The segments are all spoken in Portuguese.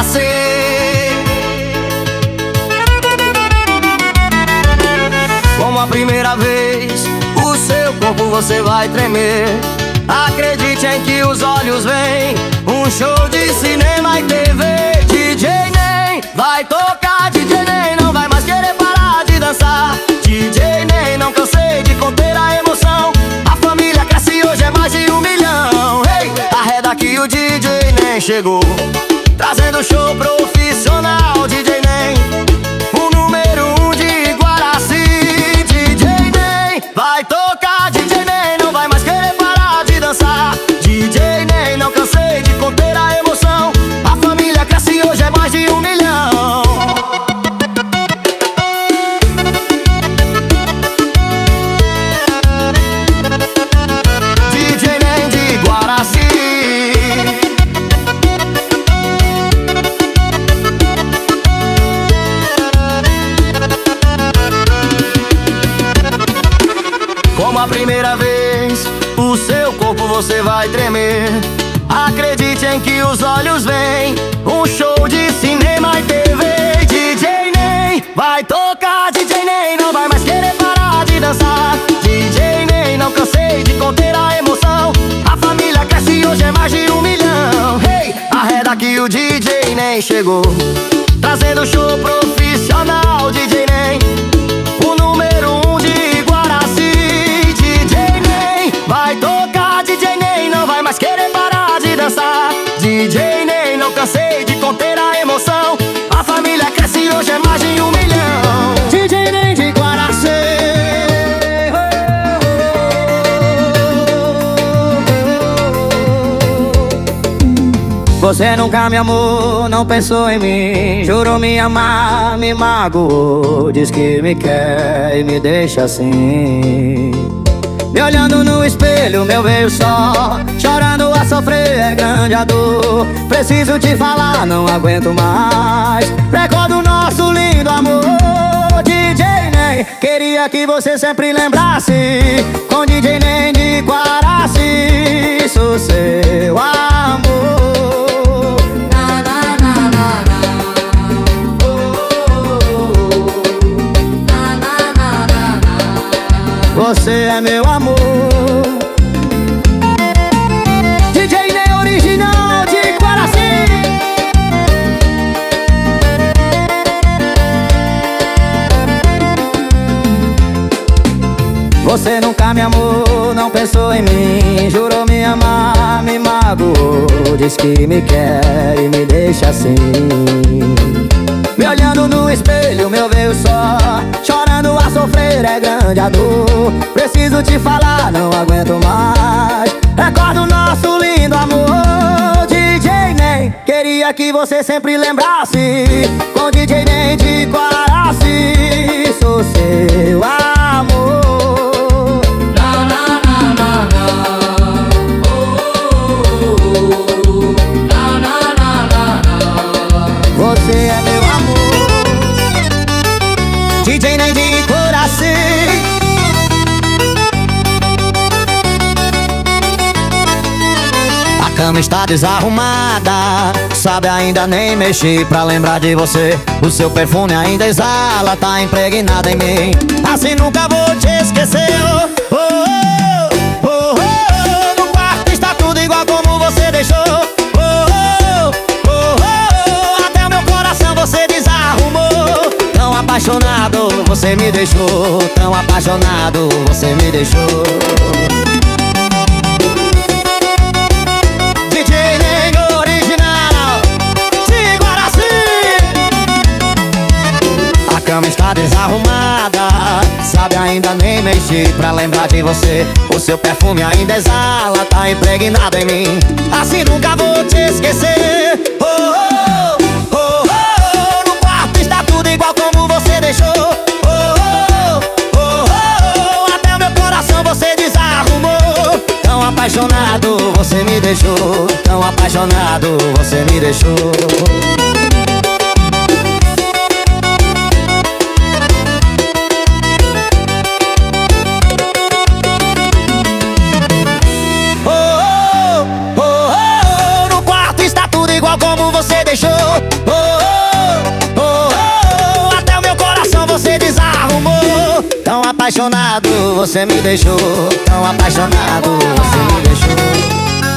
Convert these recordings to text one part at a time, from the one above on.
Guaraci. Como a primeira vez, o seu corpo você vai tremer. Acredite em que os olhos veem um show de cinema e TV. DJ Nem vai tocar, DJ Nem não vai mais querer parar de dançar. DJ Nem, não cansei de conter a emoção. A família cresce, hoje é mais de 1 milhão. Hey, arreda que o DJ Nem chegou, trazendo show profissional. DJ Nem, o número 1 de Guaraci. DJ Nem vai tocar, DJ Nem não vai mais querer parar de dançar. DJ Nem, não cansei de conter a emoção. A família cresce, hoje é mais de 1 milhão. DJ Nem de Guaraci. Como a primeira vez, o seu corpo você vai tremer. Acredite em que os olhos veem um show de cinema e TV. DJ Nem vai tocar, DJ Nem não vai mais querer parar de dançar. DJ Nem, não cansei de conter a emoção. A família cresce, hoje é mais de 1 milhão. Hey, arreda que o DJ Nem chegou, trazendo show profissional. DJ Nem, o número 1 de Guaraci. DJ Nem vai tocar, DJ Nem não vai mais querer parar de dançar. DJ Nem, não cansei de conter a emoção. A família cresce, hoje é mais de 1 milhão. DJ Nem de Guaraci. Você nunca me amou, não pensou em mim. Jurou me amar, me magoou. Diz que me quer e me deixa assim. Me olhando no espelho, meu veio só, chorando a sofrer, é grande a dor. Preciso te falar, não aguento mais. Recordo o nosso lindo amor. DJ Nem, queria que você sempre lembrasse. Com DJ Nem de Guaraci, sou seu amor. Você é meu amor. DJ Nem original de Guaraci. Você nunca me amou, não pensou em mim. Jurou me amar, me magoou. Diz que me quer e me deixa assim. Me olhando no espelho, meu veio só, chorando a sofrer, é grande a dor. Preciso te falar, não aguento mais. Recordo o nosso lindo amor. DJ Nem, queria que você sempre lembrasse. Com DJ Nem de Guaraci, sou seu amor. Você é meu amor. DJ Nem de Guaraci. A cama está desarrumada, sabe, ainda nem mexi pra lembrar de você. O seu perfume ainda exala, tá impregnado em mim. Assim nunca vou te esquecer. Oh, oh, oh, oh, oh. No quarto está tudo igual como você deixou. Você desarrumou. Tão apaixonado você me deixou. Tão apaixonado você me deixou. DJ Nem original de Guaraci. A cama está desarrumada, sabe, ainda nem mexi pra lembrar de você. O seu perfume ainda exala, tá impregnado em mim. Assim nunca vou te esquecer. Oh, oh. Igual como você deixou. Oh, oh, oh, oh, oh. Até o meu coração você desarrumou. Tão apaixonado você me deixou. Tão apaixonado você me deixou. Oh, oh, oh, oh. No quarto está tudo igual como você deixou. apaixonado, você me deixou. Tão apaixonado, você me deixou.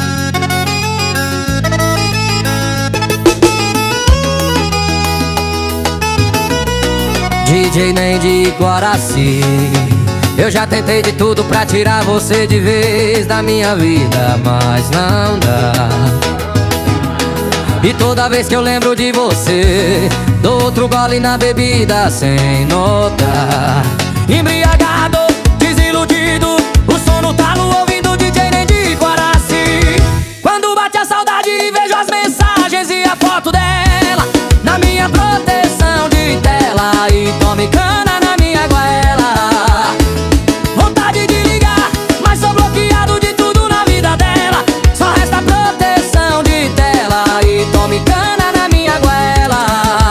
DJ nem de Guaraci, eu já tentei de tudo pra tirar você de vez da minha vida, mas não dá. E toda vez que eu lembro de você, dou outro gole na bebida sem notar. Embriagado, desiludido, o som no talo, ouvindo DJ nem de Guaraci. Quando bate a saudade, vejo as mensagens e a foto dela na minha proteção de tela. E tome cana na minha goela. Vontade de ligar, mas sou bloqueado de tudo na vida dela. Só resta proteção de tela. E tome cana na minha goela.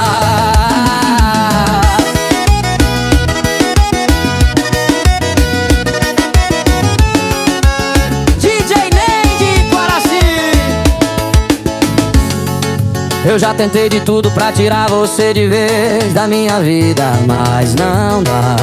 DJ nem de Guaraci. Eu já tentei de tudo pra tirar você de vez da minha vida, mas não dá.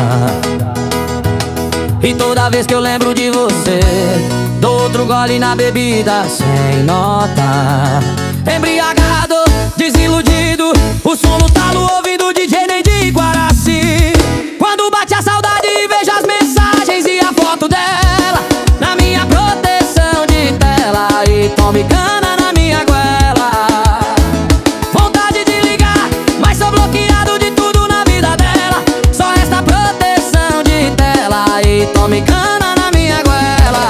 E toda vez que eu lembro de você, dou outro gole na bebida sem notar. Embriagado, desiludido, o som no talo, ouvindo DJ nem de Guaraci. Quando bate a saudade, vejo as mensagens e a foto dela na minha proteção de tela. E tome cana na minha goela. Vontade de ligar, mas sou bloqueado de tudo na vida dela. Só resta proteção de tela. E tome cana na minha goela.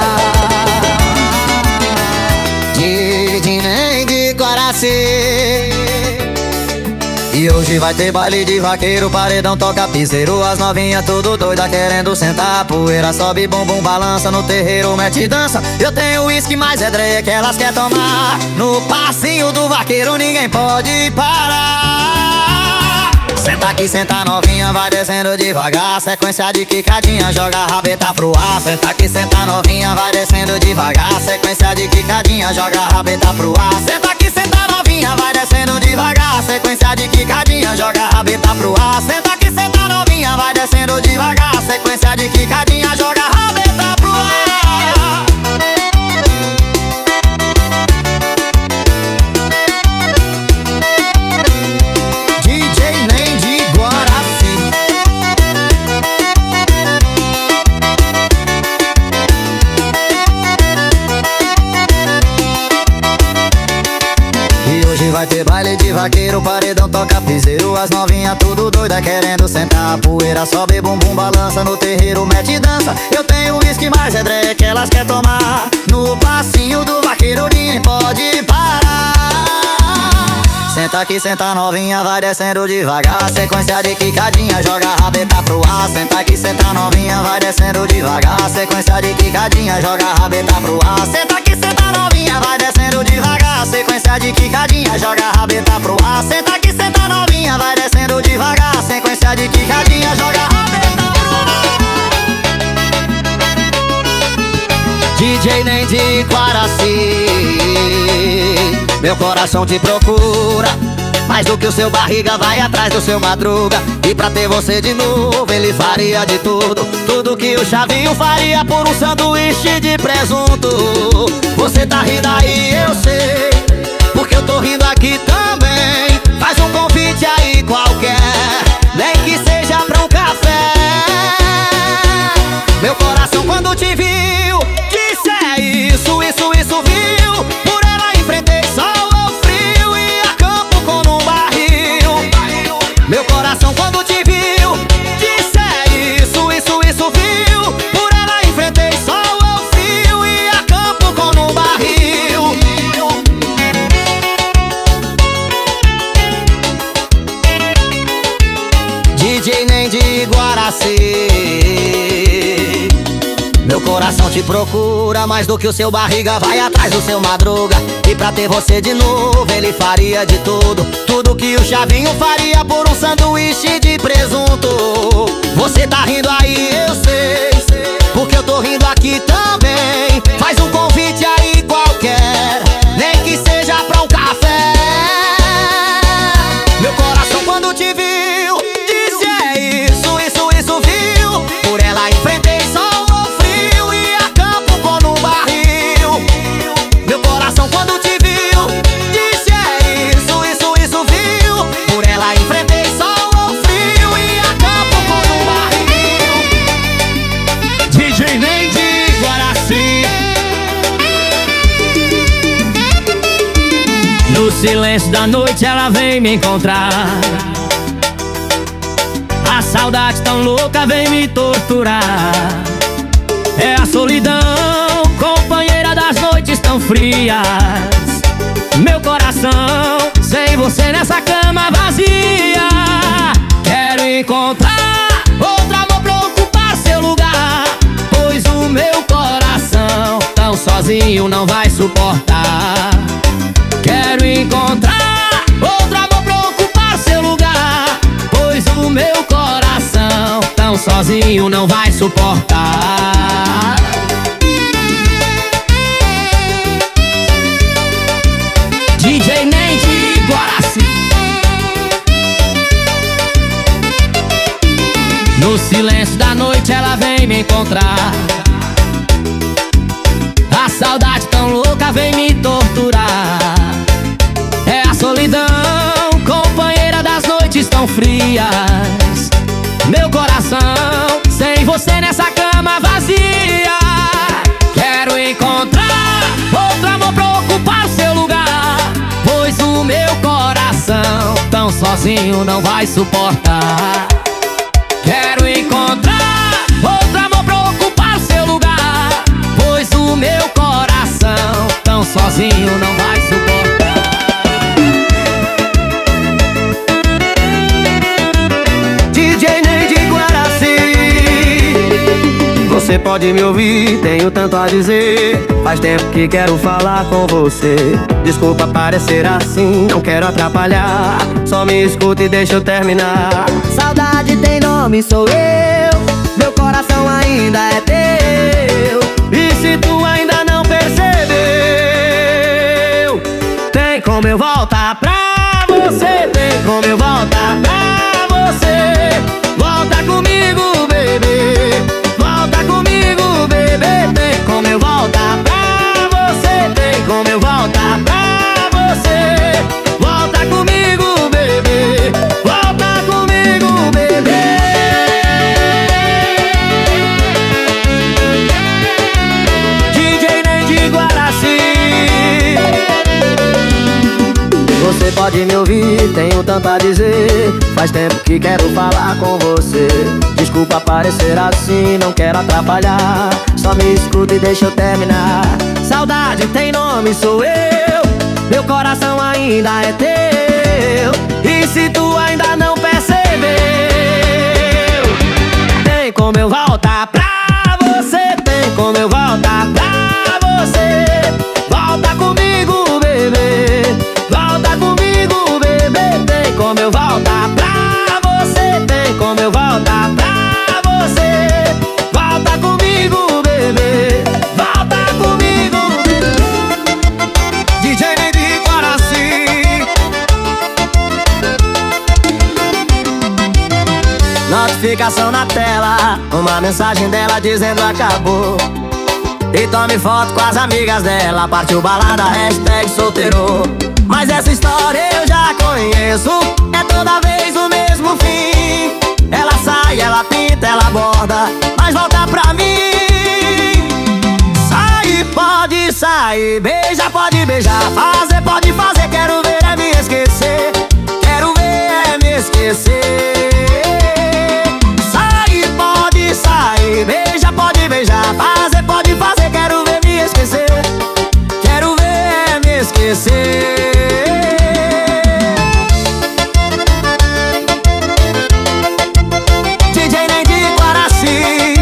DJ nem de Guaraci. E hoje vai ter baile de vaqueiro, paredão toca piseiro, as novinhas tudo doida querendo sentar. Poeira sobe, bumbum balança, no terreiro mete dança. Eu tenho uísque, mas é dreia que elas quer tomar. No passinho do vaqueiro ninguém pode parar. Senta aqui, senta novinha, vai descendo devagar. Sequência de quicadinha, joga a rabeta pro ar. Senta aqui, senta novinha, vai descendo devagar. Sequência de quicadinha, joga a rabeta pro ar. Senta aqui, senta novinha, vai descendo devagar. Sequência de quicadinha, joga a rabeta pro ar. Senta aqui, senta novinha, vai descendo devagar. Sequência de quicadinha, joga a rabeta pro ar. DJ nem de Guaraci. E hoje vai ter baile de vaqueiro, paredão toca piseiro, as novinhas tudo doida querendo sentar. Poeira sobe, bumbum balança, no terreiro mete dança. Eu tenho uísque, mas é dreia que elas quer tomar. No passinho do vaqueiro ninguém pode parar. Senta aqui, senta novinha, vai descendo devagar. Sequência de quicadinha, joga a rabeta pro ar. Senta aqui, senta novinha, vai descendo devagar. Sequência de quicadinha, joga a rabeta pro ar. Senta aqui, senta novinha, vai descendo devagar. Sequência de quicadinha, joga a rabeta pro ar. Senta aqui, senta novinha, vai descendo devagar. Sequência de quicadinha, joga a rabeta pro ar. DJ nem de Guaraci. Meu coração te procura, mais do que o seu barriga vai atrás do seu madruga. E pra ter você de novo ele faria de tudo, tudo que o Chavinho faria por um sanduíche de presunto. Você tá rindo aí, eu sei, porque eu tô rindo aqui também. Faz um convite aí qualquer, nem que seja pra um café. Meu coração quando te viu disse é isso, isso, isso viu. Por ela enfrentei sol ou frio e a campo com um barril. Meu coração quando te viu disse é isso, isso, isso viu. Por ela enfrentei sol ou frio e a campo com um barril. DJ nem de Guaraci. Meu coração te procura, mais do que o seu barriga vai atrás do seu madruga. E pra ter você de novo ele faria de tudo, tudo que o Chavinho faria por um sanduíche de presunto. Você tá rindo aí, eu sei, porque eu tô rindo aqui também. Faz um convite aí qualquer, nem que seja pra um café. Meu coração quando te viu disse é isso, isso, isso viu. Por ela enfrentar silêncio da noite ela vem me encontrar. A saudade tão louca vem me torturar. É a solidão, companheira das noites tão frias. Meu coração, sem você nessa cama vazia. Quero encontrar outro amor pra ocupar seu lugar, pois o meu coração tão sozinho não vai suportar. Quero encontrar outro amor pra ocupar seu lugar, pois o meu coração tão sozinho não vai suportar. DJ Nem de Guaraci. No silêncio da noite ela vem me encontrar. A saudade tão louca vem me torturar. É a solidão, companheira das noites tão frias. Meu coração, sem você nessa cama vazia. Quero encontrar outro amor pra ocupar seu lugar, pois o meu coração tão sozinho não vai suportar. Quero encontrar outro amor pra ocupar seu lugar, pois o meu coração tão sozinho não vai suportar. DJ Nem de Guaraci. Você pode me ouvir, tenho tanto a dizer. Faz tempo que quero falar com você. Desculpa parecer assim, não quero atrapalhar. Só me escuta e deixa eu terminar. Saudade tem nome, sou eu. Meu coração ainda é teu. E se tu ainda não percebeu, tem como eu voltar pra você. Tem como eu voltar pra você. Volta comigo, bebê. Volta comigo, bebê. Tem como eu voltar pra você. Tem como eu voltar pra você. Volta comigo, bebê. Volta comigo, bebê. DJ Nem de Guaraci. Você pode me ouvir, tenho tanto a dizer. Faz tempo que quero falar com você. Desculpa parecer assim, não quero atrapalhar. Só me escuta e deixa eu terminar. Saudade tem nome, sou eu. Meu coração ainda é teu. E se tu ainda não percebeu, tem como eu voltar pra você. Tem como eu voltar pra você. Volta comigo, bebê. Volta comigo, bebê. Tem como eu voltar pra você. Tem como eu voltar pra você. Volta comigo, bebê. Volta comigo. DJ Nem de Guaraci. Notificação na tela, uma mensagem dela dizendo acabou. E tome foto com as amigas dela, partiu balada, hashtag solteiro. Mas essa história eu já conheço, é toda vez o mesmo fim. Ela sai, ela pinta, ela borda, mas volta pra mim. Sai, pode sair, beija, pode beijar, fazer, pode fazer. Quero ver é me esquecer, quero ver é me esquecer. Sai, pode sair, beija, pode beijar, fazer, pode fazer. Quero ver me esquecer, quero ver é me esquecer. DJ Nem de Guaraci.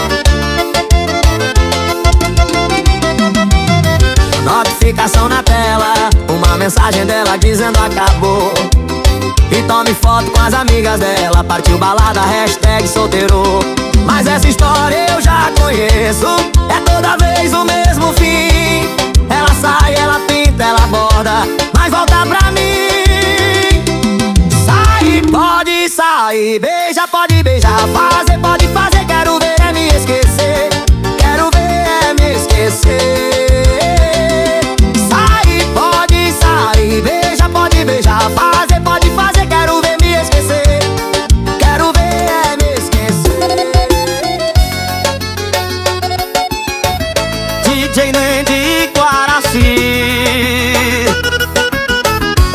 Notificação na tela, uma mensagem dela dizendo acabou. E tome foto com as amigas dela, partiu balada, hashtag solteiro. Mas essa história eu já conheço, é toda vez o mesmo fim. Ela sai, ela pinta, ela borda, mas volta pra mim. Sai, pode sair, beija, pode beijar, fazer, pode fazer. Quero ver é me esquecer, quero ver é me esquecer. Sai, pode sair, beija, pode beijar, fazer, pode fazer. Quero ver me esquecer, quero ver é me esquecer. DJ Nem de Guaraci.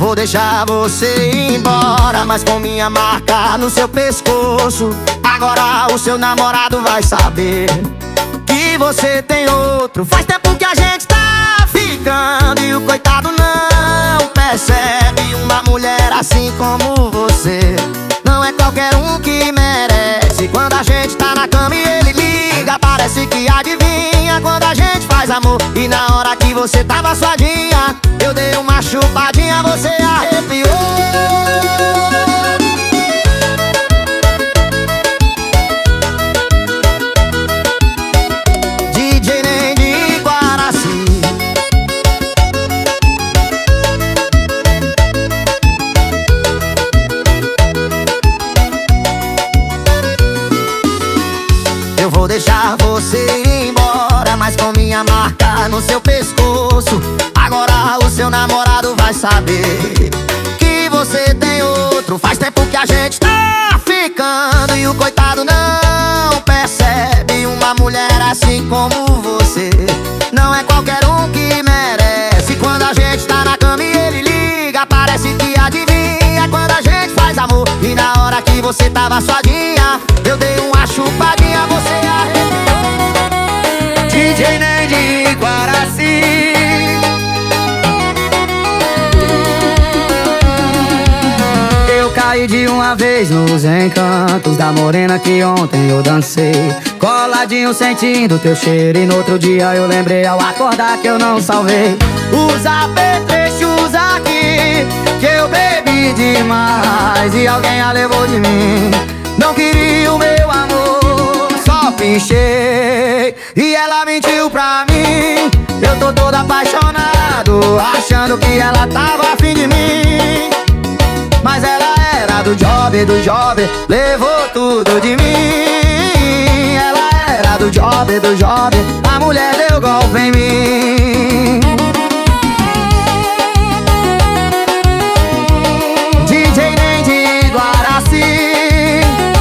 vou deixar você ir embora, mas com minha marca no seu pescoço. Agora o seu namorado vai saber que você tem outro. Faz tempo que a gente tá ficando e o coitado não percebe. Uma mulher assim como você não é qualquer um que merece. Quando a gente tá na cama e ele liga, parece que adivinha quando a gente faz amor. E na hora que você tava suadinha, eu dei uma chupadinha, você arrepiou. DJ Nem de Guaraci. Eu vou deixar você ir embora, mas com minha marca no seu pescoço. Agora o seu namorado vai saber que você tem outro. Faz tempo que a gente tá ficando e o coitado não percebe. Uma mulher assim como você não é qualquer um que merece. Quando a gente tá na cama e ele liga, parece que adivinha quando a gente faz amor. E na hora que você tava suadinha, eu dei uma chupadinha, você arrepiou. DJ Nem de Guaraci. Eu caí de uma vez nos encantos da morena que ontem eu dancei, coladinho sentindo teu cheiro. E no outro dia eu lembrei ao acordar que eu não salvei os apetrechos aqui, que eu bebi demais e alguém a levou de mim. Não queria o meu amor, só pinchei e ela mentiu pra mim. Eu tô todo apaixonado, achando que ela tava afim de mim, mas ela era do job, levou tudo de mim. Ela era do job, a mulher deu golpe em mim. DJ Nem de Guaraci.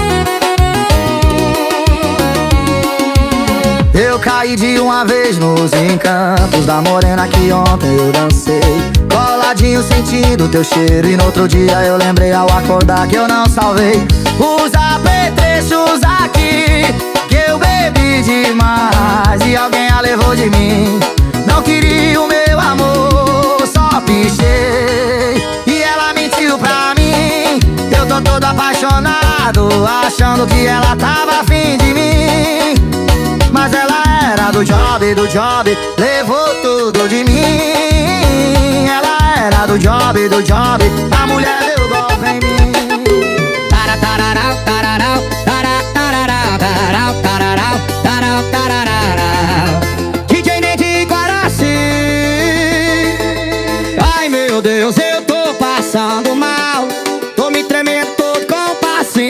Eu caí de uma vez nos encantos da morena que ontem eu dancei, coladinho sentindo teu cheiro. E no outro dia eu lembrei ao acordar que eu não salvei os apetrechos aqui, que eu bebi demais e alguém a levou de mim. Não queria o meu amor, só pichei e ela mentiu pra mim. Eu tô todo apaixonado, achando que ela tava afim de mim, mas ela era do job, levou tudo de mim. Ela era do job, a mulher deu golpe em mim. Taratararau, tararau, taratararau, tararau, tararau, tararau, tararau. DJ Nem de Guaraci. Ai meu Deus, eu tô passando mal, tô me tremendo todo com o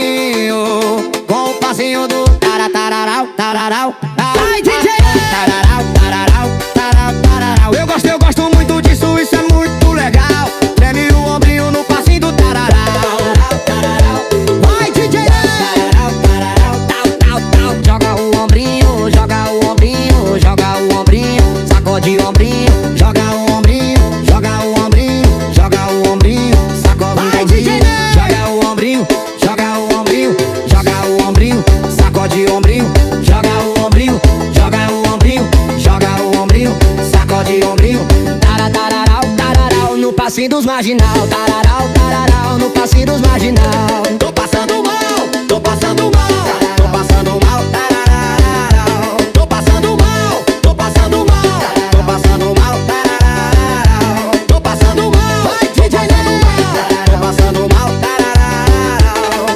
passinho do taratararau, tararau. Ai DJ! Tararau, tararau, tararau, tararau. Eu gosto muito disso, isso é muito legal. Treme o ombrinho no passinho do tararau. Vai DJ! Tararau, tararau, tal, tal, tal. Joga o ombrinho, joga o ombrinho, joga o ombrinho. Sacode o ombrinho, joga o ombrinho, joga o ombrinho, joga o ombrinho. Sacode o ombrinho, joga o ombrinho, joga o ombrinho, joga o ombrinho. Sacode o ombrinho, joga o ombrinho, joga o ombrinho, joga o ombrinho. Sacode o ombrinho. Taratararau, tararau, no passinho dos marginal. Tararau, tararau, no passinho dos marginal. Tô passando mal, tô passando mal, tô passando mal. Tararau, tô passando mal, tô passando mal, tô passando mal. Tararau, tô passando mal, vai DJ Nem, tô passando mal. Tararau.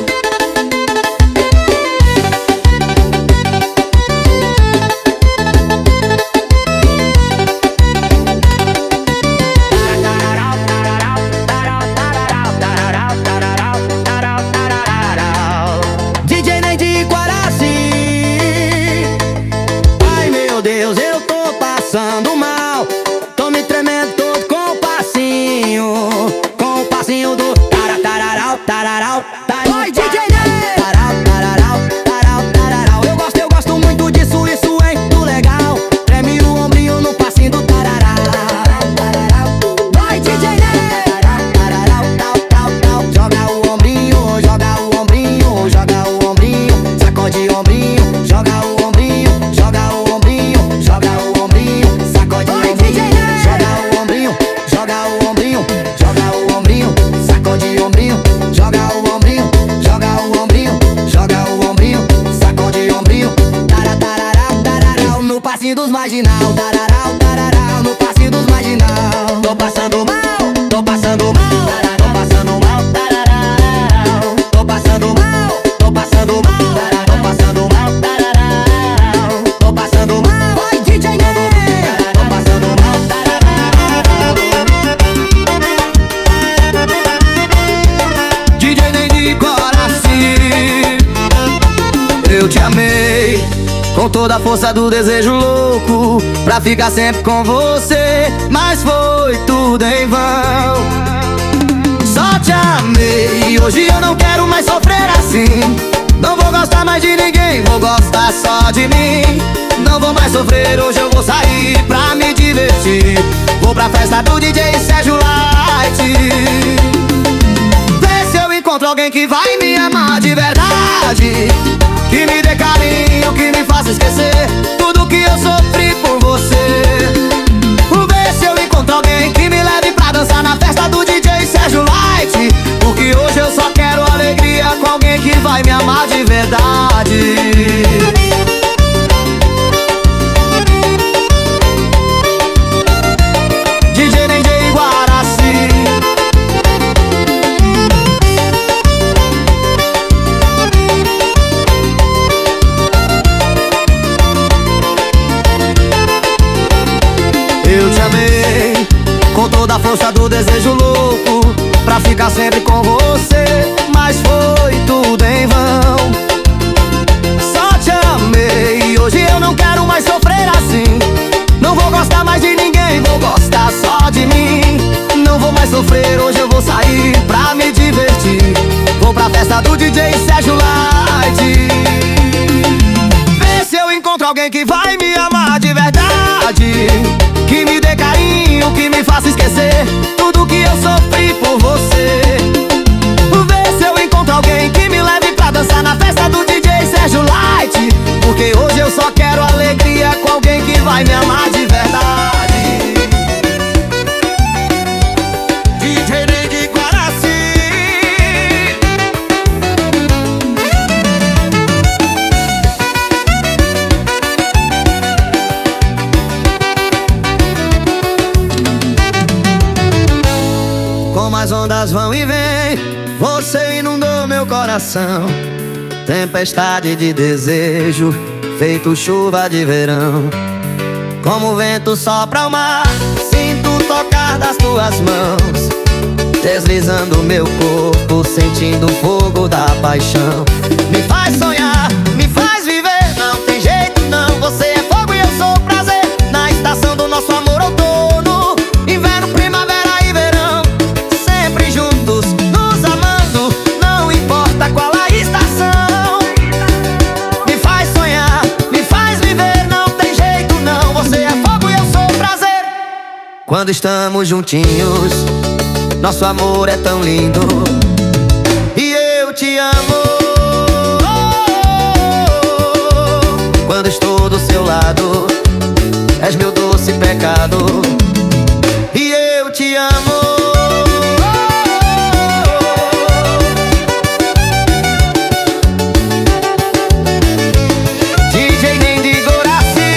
DJ Nem de Guaraci. Ai meu Deus, eu tô passando mal, tô me tremendo todo com o passinho do taratararau, tararau, tararau. Vai DJ Nem! Tararau, tararau, tararau, tararau. Eu gosto muito disso, isso é muito legal. Treme o ombrinho no passinho do tararau. Vai DJ Nem! marginal, tararau, tararau, no passe dos marginal. Tô passando mal, tô passando mal, tô passando mal, tararau. Tô passando mal, tô passando mal, tô passando mal, tararau. Tô passando mal, oi DJ Ney. Tô passando mal, tararau. DJ Ney de Guaraci, eu te amei com toda a força do desejo louco, pra ficar sempre com você, mas foi tudo em vão. Só te amei, hoje eu não quero mais sofrer assim. Não vou gostar mais de ninguém, vou gostar só de mim. Não vou mais sofrer, hoje eu vou sair pra me divertir. Vou pra festa do DJ Sérgio Light. Vê se eu encontro alguém que vai me amar de verdade, que me dê carinho, que me faça esquecer tudo que eu sofri por você. Vê se eu encontro alguém que me leve pra dançar na festa do DJ Sérgio Light, porque hoje eu só quero alegria com alguém que vai me amar de verdade. DJ Ney de Guaraci. Eu te amei com toda a força do desejo louco, pra ficar sempre com você, mas foi tudo em vão. Só te amei, hoje eu não quero mais sofrer assim. Não vou gostar mais de ninguém, vou gostar só de mim. Não vou mais sofrer, hoje eu vou sair pra me divertir. Vou pra festa do DJ Sérgio Light. Vê se eu encontro alguém que vai me amar de verdade, que me dê carinho, que me faça esquecer tudo que eu sofri por você. Vê se eu encontro alguém que me leve pra dançar na festa do DJ Sérgio Light, porque hoje eu só quero alegria com alguém que vai me amar de verdade. DJ Ney de Guaraci. Como as ondas vão e vêm, você inundou meu coração. Tempestade de desejo, feito chuva de verão. Como o vento sopra o mar, sinto o tocar das tuas mãos, deslizando meu corpo, sentindo o fogo da paixão. Me faz sonhar, me faz viver, não tem jeito não. Você é fogo e eu sou prazer, na estação do nosso amor outono, inverno, primavera e verão. Sempre juntos, nos amando, não importa qual a estação. Me faz sonhar, me faz viver, não tem jeito não. Você é fogo e eu sou prazer. Quando estamos juntinhos, nosso amor é tão lindo, e eu te amo. Quando estou do seu lado, és meu doce pecado, e eu te amo. DJ Ney de Guaraci.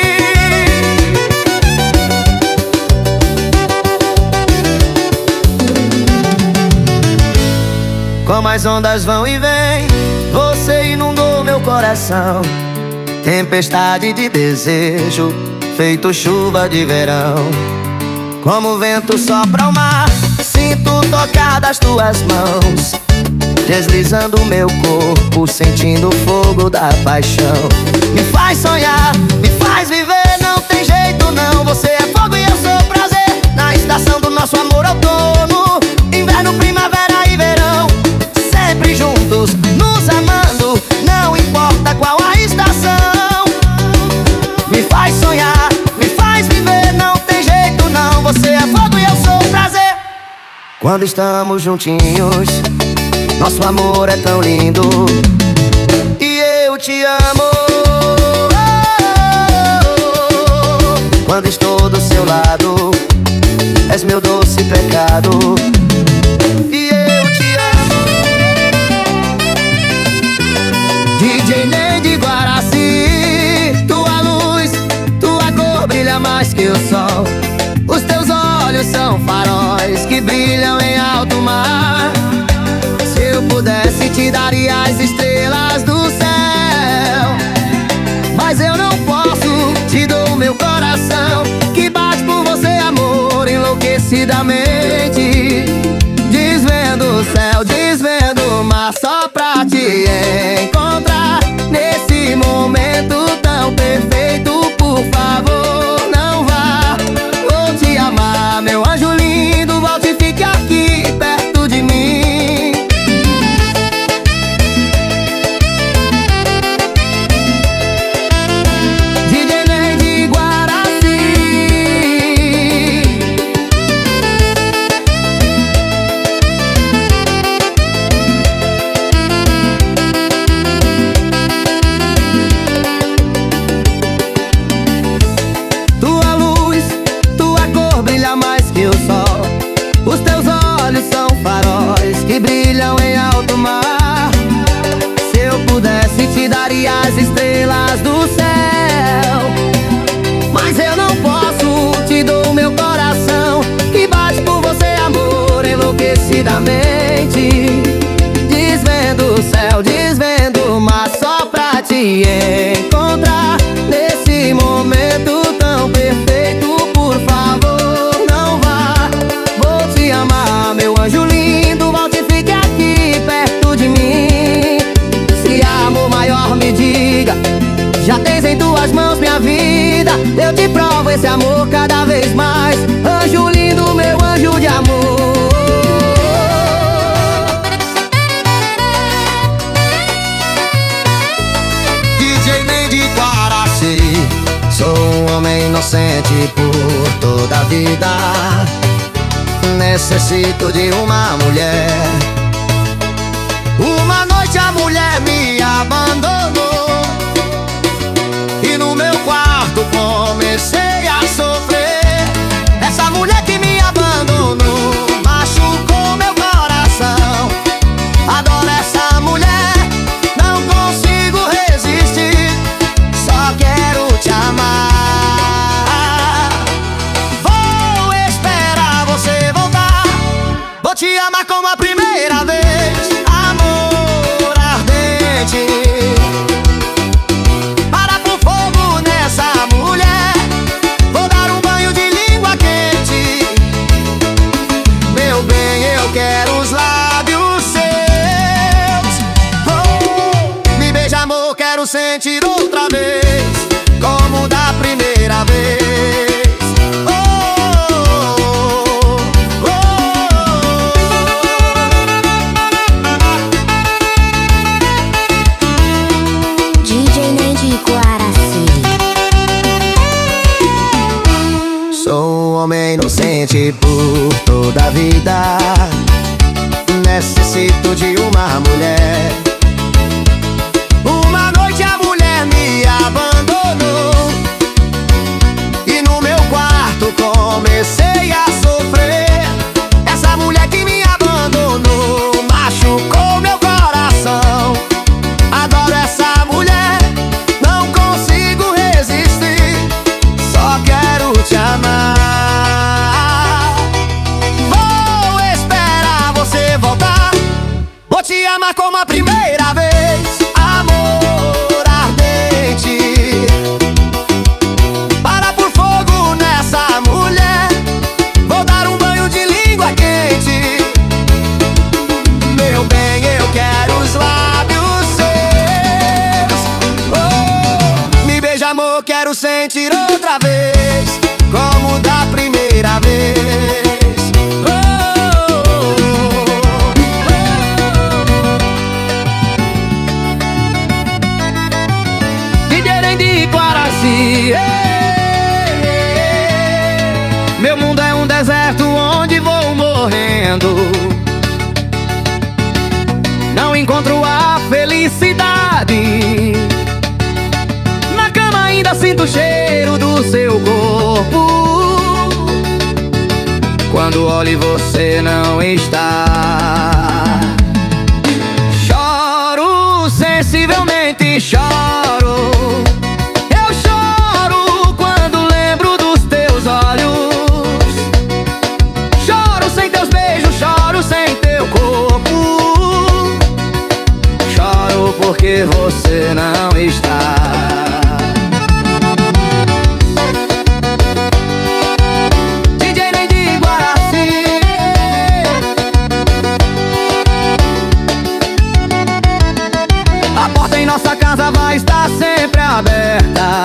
Como as ondas vão e vêm, você inundou meu coração. Tempestade de desejo, feito chuva de verão. Como o vento sopra o mar, sinto o tocar das tuas mãos, deslizando meu corpo, sentindo o fogo da paixão. Me faz sonhar, me faz viver, não tem jeito não. Você é fogo e eu sou prazer, na estação do nosso amor outono, inverno, primavera e verão. Sempre juntos, nos amando, não importa qual a estação. Me faz sonhar, me faz viver, não tem jeito não. Você é fogo e eu sou prazer. Quando estamos juntinhos, nosso amor é tão lindo, e eu te amo. Quando estou do seu lado, és meu doce pecado, e eu te amo. DJ Ney de Guaraci, tua luz, tua cor, brilha mais que o sol. Os teus olhos são faróis que brilham em alto mar. Se eu pudesse te daria as estrelas do céu, mas eu não posso, te dou meu coração, que bate por você, amor, enlouquecidamente. Desvendo o céu, desvendo o mar, só pra te encontrar. Nesse momento tão perfeito, por favor, não vá. Vou te amar, meu anjo lindo, volte e fique aqui perto de mim. DJ Ney de Guaraci. Tua luz, tua cor brilha mais que o sol. Os teus olhos são faróis que brilham em alto mar. Se eu pudesse te daria as estrelas do céu, mas eu não posso, te dou meu coração, que bate por você, amor, enlouquecidamente. Desvendo o céu, desvendo o mar, só pra te encontrar. Nesse momento tão perfeito, por favor, não vá. Vou te amar, meu anjo lindo, volte e fique aqui perto de mim. Se há amor maior, me diga, já tens em tuas mãos minha vida. Eu te provo esse amor cada vez mais. Anjo lindo, meu anjo de amor. DJ Ney de Guaraci. Sou um homem inocente por toda a vida. Necessito de uma mulher. Uma noite a mulher me abandonou e no meu quarto comecei a sofrer. Essa mulher que me abandonou machucou meu coração. Adoro essa mulher, não consigo resistir, só quero te amar. Vou esperar você voltar, vou te amar como a primeira vez. Amor ardente, para pro fogo nessa mulher. Vou dar um banho de língua quente. Meu bem, eu quero os lábios seus. Oh, me beija, amor, quero sentir outra vez, como da primeira vez. Oh, oh, oh. DJ Ney de Guaraci. Sou um homem inocente por toda a vida. Necessito de uma mulher. Uma noite a mulher me abandonou e no meu quarto comecei a sofrer. Essa mulher que me abandonou machucou meu coração. Adoro essa mulher, não consigo resistir, só quero te amar. Vou esperar você voltar, vou te amar como a primeira vez. Amor ardente, para por fogo nessa mulher. Vou dar um banho de língua quente. Meu bem, eu quero os lábios seus. Oh, me beija, amor, quero sentir outra vez, como da primeira vez. Oh, oh, oh. DJ Ney de Guaraci. Meu mundo é um deserto onde vou morrendo. Não encontro a felicidade. Na cama ainda sinto o cheiro do seu corpo. Quando olho e você não está. Choro sensivelmente, choro. Eu choro quando lembro do porque você não está. DJ Ney de Guaraci. A porta em nossa casa vai estar sempre aberta.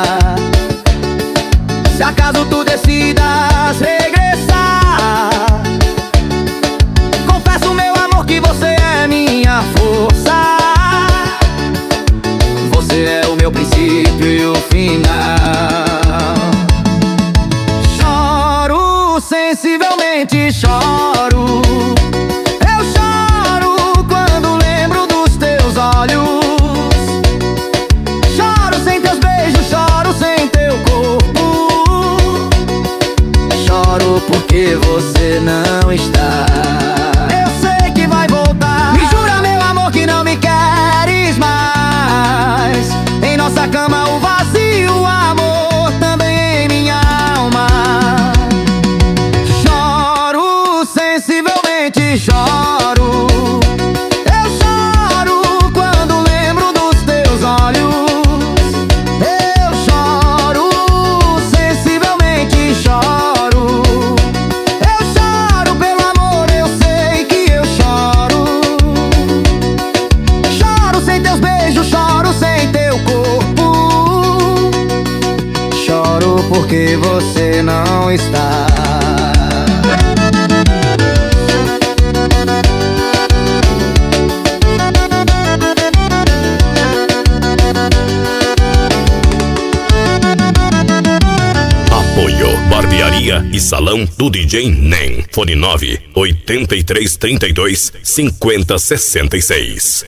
Se acaso tu decidas regressar, confesso, meu amor, que você é minha força. Você é o meu princípio e o final. Choro, sensivelmente choro. Eu choro quando lembro dos teus olhos. Choro sem teus beijos, choro sem teu corpo. Choro porque você não está. Eu sei que vai voltar. Me jura, meu amor, que não me queres mais. Em nossa cama o vazio, o amor também em minha alma. Choro, sensivelmente choro. Eu choro quando lembro dos teus olhos. Eu choro, sensivelmente choro. Eu choro pelo amor, eu sei que eu choro. Choro sem teus beijos, choro sem teu corpo. Choro porque você não está. Apoio Barbearia e Salão do DJ Ney. Fone 9 8332 5066.